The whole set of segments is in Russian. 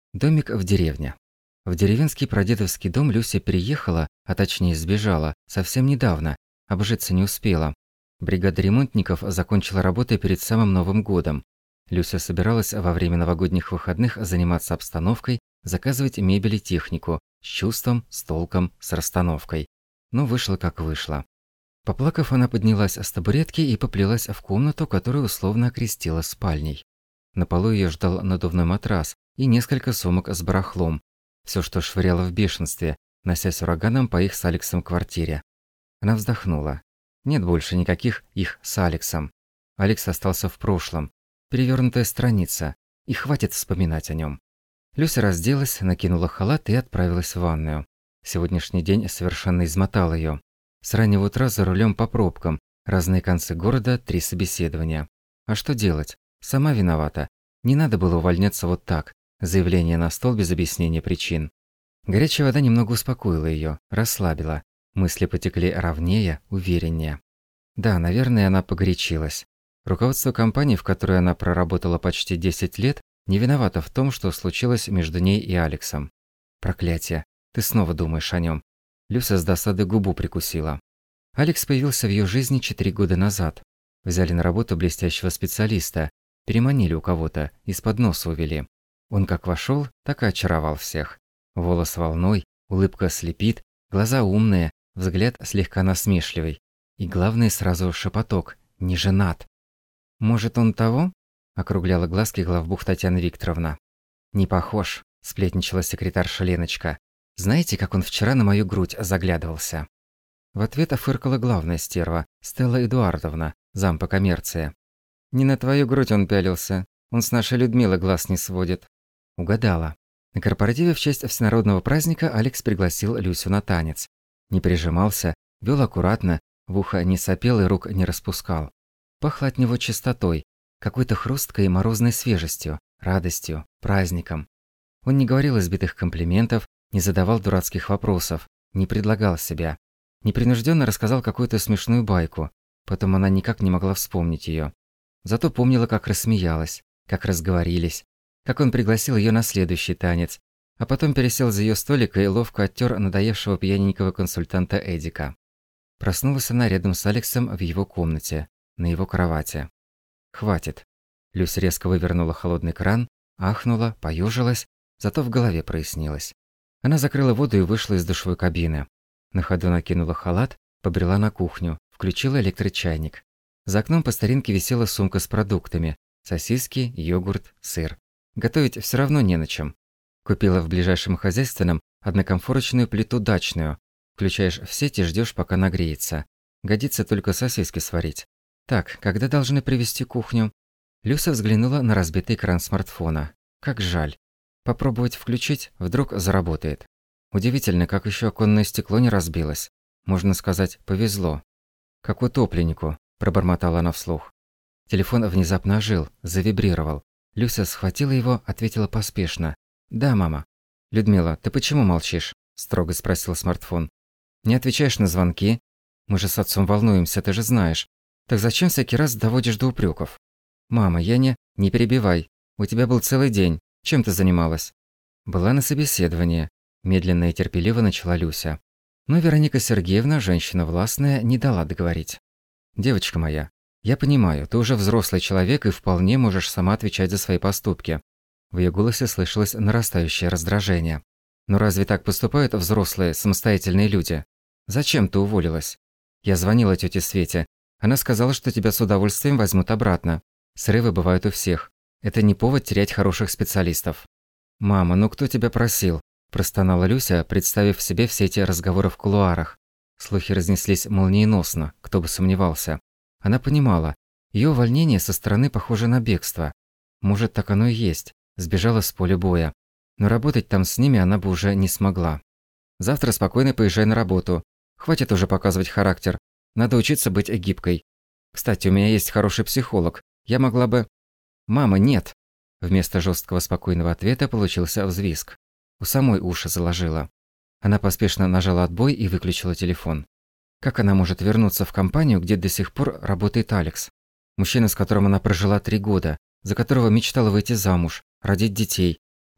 Домик в деревне. В деревенский прадедовский дом Люся переехала, а точнее сбежала, совсем недавно, обжиться не успела. Бригада ремонтников закончила работы перед самым Новым годом. Люся собиралась во время новогодних выходных заниматься обстановкой, заказывать мебель и технику, с чувством, с толком, с расстановкой. Но вышло как вышло. Поплакав, она поднялась с табуретки и поплелась в комнату, которую условно окрестила спальней. На полу ее ждал надувной матрас и несколько сумок с барахлом. Все, что швыряло в бешенстве, носясь ураганом по их с Алексом квартире. Она вздохнула. Нет больше никаких их с Алексом. Алекс остался в прошлом. Перевернутая страница. И хватит вспоминать о нем. Люся разделась, накинула халат и отправилась в ванную. Сегодняшний день совершенно измотал ее. С раннего утра за рулем по пробкам. Разные концы города, 3 собеседования. А что делать? Сама виновата. Не надо было увольняться вот так. Заявление на стол без объяснения причин. Горячая вода немного успокоила ее, расслабила. Мысли потекли ровнее, увереннее. Да, наверное, она погорячилась. Руководство компании, в которой она проработала почти 10 лет, не виновато в том, что случилось между ней и Алексом. Проклятие. Ты снова думаешь о нем. Люся с досады губу прикусила. Алекс появился в ее жизни 4 года назад. Взяли на работу блестящего специалиста. Переманили у кого-то, из-под носа увели. Он как вошел, так и очаровал всех. Волос волной, улыбка слепит, глаза умные, взгляд слегка насмешливый. И главное сразу шепоток – не женат. «Может, он того?» – округляла глазки главбух Татьяна Викторовна. «Не похож», – сплетничала секретарша Леночка. «Знаете, как он вчера на мою грудь заглядывался?» В ответ офыркала главная стерва, Стелла Эдуардовна, зам по коммерции. «Не на твою грудь он пялился. Он с нашей Людмилой глаз не сводит». Угадала. На корпоративе в честь всенародного праздника Алекс пригласил Люсю на танец. Не прижимался, вел аккуратно, в ухо не сопел и рук не распускал. Пахло от него чистотой, какой-то хрусткой и морозной свежестью, радостью, праздником. Он не говорил избитых комплиментов, не задавал дурацких вопросов, не предлагал себя. Непринужденно рассказал какую-то смешную байку, потом она никак не могла вспомнить ее. Зато помнила, как рассмеялась, как разговорились, как он пригласил ее на следующий танец, а потом пересел за ее столик и ловко оттер надоевшего пьяненького консультанта Эдика. Проснулась она рядом с Алексом в его комнате, на его кровати. «Хватит». Люся резко вывернула холодный кран, ахнула, поёжилась, зато в голове прояснилось. Она закрыла воду и вышла из душевой кабины. На ходу накинула халат, побрела на кухню, включила электрочайник. За окном по старинке висела сумка с продуктами: сосиски, йогурт, сыр. Готовить все равно не на чем. Купила в ближайшем хозяйственном однокомфорочную плиту дачную. Включаешь в сеть и ждешь, пока нагреется. Годится только сосиски сварить. Так, когда должны привезти кухню? Люся взглянула на разбитый экран смартфона. Как жаль. Попробовать включить, вдруг заработает. Удивительно, как еще оконное стекло не разбилось. Можно сказать, повезло. Как утопленнику, пробормотала она вслух. Телефон внезапно ожил, завибрировал. Люся схватила его, ответила поспешно. «Да, мама». «Людмила, ты почему молчишь?» – строго спросил смартфон. «Не отвечаешь на звонки? Мы же с отцом волнуемся, ты же знаешь. Так зачем всякий раз доводишь до упреков?» «Мама, я не...» «Не перебивай. У тебя был целый день. Чем ты занималась?» «Была на собеседовании», – медленно и терпеливо начала Люся. Но Вероника Сергеевна, женщина властная, не дала договорить. «Девочка моя, я понимаю, ты уже взрослый человек и вполне можешь сама отвечать за свои поступки». В ее голосе слышалось нарастающее раздражение. «Но разве так поступают взрослые, самостоятельные люди? Зачем ты уволилась? Я звонила тете Свете. Она сказала, что тебя с удовольствием возьмут обратно. Срывы бывают у всех. Это не повод терять хороших специалистов». «Мама, ну кто тебя просил?» – простонала Люся, представив себе все эти разговоры в кулуарах. Слухи разнеслись молниеносно, кто бы сомневался. Она понимала, ее увольнение со стороны похоже на бегство. Может, так оно и есть, сбежала с поля боя. Но работать там с ними она бы уже не смогла. «Завтра спокойно поезжай на работу. Хватит уже показывать характер. Надо учиться быть гибкой. Кстати, у меня есть хороший психолог. Я могла бы...» «Мама, нет!» Вместо жесткого спокойного ответа получился взвизг. У самой уши заложила. Она поспешно нажала отбой и выключила телефон. Как она может вернуться в компанию, где до сих пор работает Алекс? Мужчина, с которым она прожила 3 года, за которого мечтала выйти замуж, родить детей.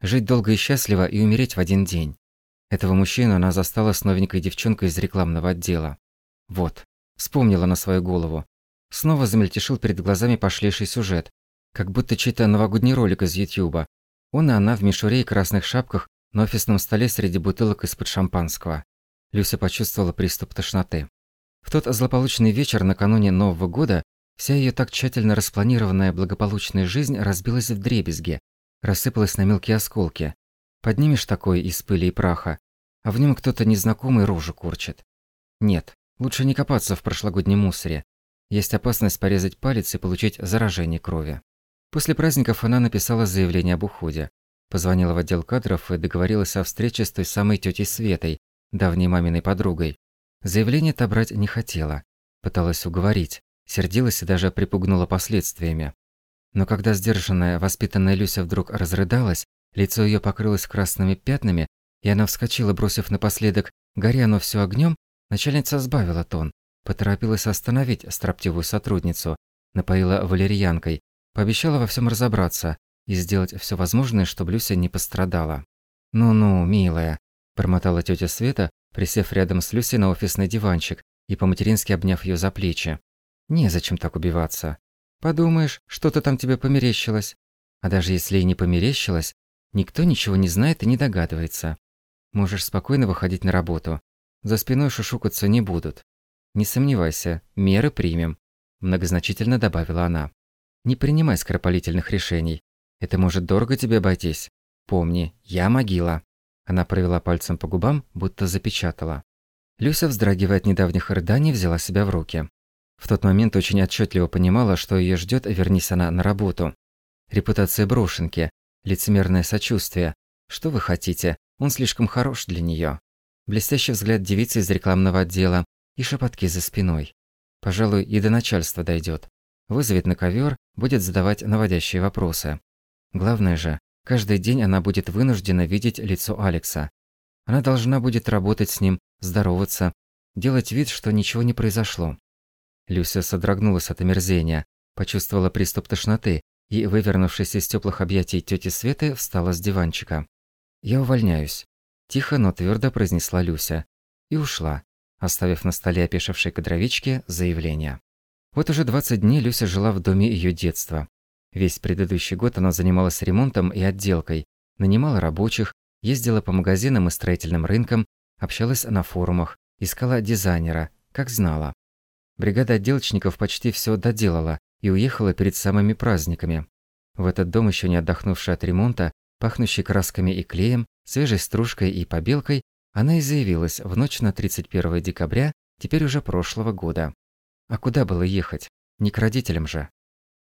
Жить долго и счастливо и умереть в один день. Этого мужчину она застала с новенькой девчонкой из рекламного отдела. Вот, вспомнила на свою голову. Снова замельтешил перед глазами пошлейший сюжет, как будто чей-то новогодний ролик из Ютьюба. Он и она в мишуре и красных шапках на офисном столе среди бутылок из-под шампанского. Люся почувствовала приступ тошноты. В тот злополучный вечер накануне Нового года вся ее так тщательно распланированная благополучная жизнь разбилась вдребезги, рассыпалась на мелкие осколки. Поднимешь такое из пыли и праха, а в нем кто-то незнакомый рожу корчит. Нет, лучше не копаться в прошлогоднем мусоре. Есть опасность порезать палец и получить заражение крови. После праздников она написала заявление об уходе. Позвонила в отдел кадров и договорилась о встрече с той самой тетей Светой, давней маминой подругой. Заявление-то брать не хотела. Пыталась уговорить, сердилась и даже припугнула последствиями. Но когда сдержанная, воспитанная Люся вдруг разрыдалась, лицо ее покрылось красными пятнами, и она вскочила, бросив напоследок «Горя оно все огнем», начальница сбавила тон, поторопилась остановить строптивую сотрудницу, напоила валерьянкой, пообещала во всем разобраться и сделать все возможное, чтобы Люся не пострадала. «Ну-ну, милая», – бормотала тетя Света, присев рядом с Люсей на офисный диванчик и по-матерински обняв ее за плечи. «Незачем так убиваться. Подумаешь, что-то там тебе померещилось. А даже если и не померещилось, никто ничего не знает и не догадывается. Можешь спокойно выходить на работу. За спиной шушукаться не будут. Не сомневайся, меры примем», – многозначительно добавила она. «Не принимай скоропалительных решений. Это может дорого тебе обойтись. Помни, я могила». Она провела пальцем по губам, будто запечатала. Люся, вздрагивая от недавних рыданий, взяла себя в руки. В тот момент очень отчетливо понимала, что ее ждет, вернись она на работу. Репутация брошенки, лицемерное сочувствие. Что вы хотите? Он слишком хорош для нее. Блестящий взгляд девицы из рекламного отдела и шепотки за спиной. Пожалуй, и до начальства дойдет. Вызовет на ковер, будет задавать наводящие вопросы. Главное же, каждый день она будет вынуждена видеть лицо Алекса. Она должна будет работать с ним, здороваться, делать вид, что ничего не произошло. Люся содрогнулась от омерзения, почувствовала приступ тошноты и, вывернувшись из теплых объятий тети Светы, встала с диванчика. «Я увольняюсь», – тихо, но твердо произнесла Люся. И ушла, оставив на столе опешившей кадровичке заявление. Вот уже 20 дней Люся жила в доме ее детства. Весь предыдущий год она занималась ремонтом и отделкой, нанимала рабочих, ездила по магазинам и строительным рынкам, общалась на форумах, искала дизайнера, как знала. Бригада отделочников почти все доделала и уехала перед самыми праздниками. В этот дом, еще не отдохнувший от ремонта, пахнущий красками и клеем, свежей стружкой и побелкой, она и заявилась в ночь на 31 декабря, теперь уже прошлого года. А куда было ехать? Не к родителям же.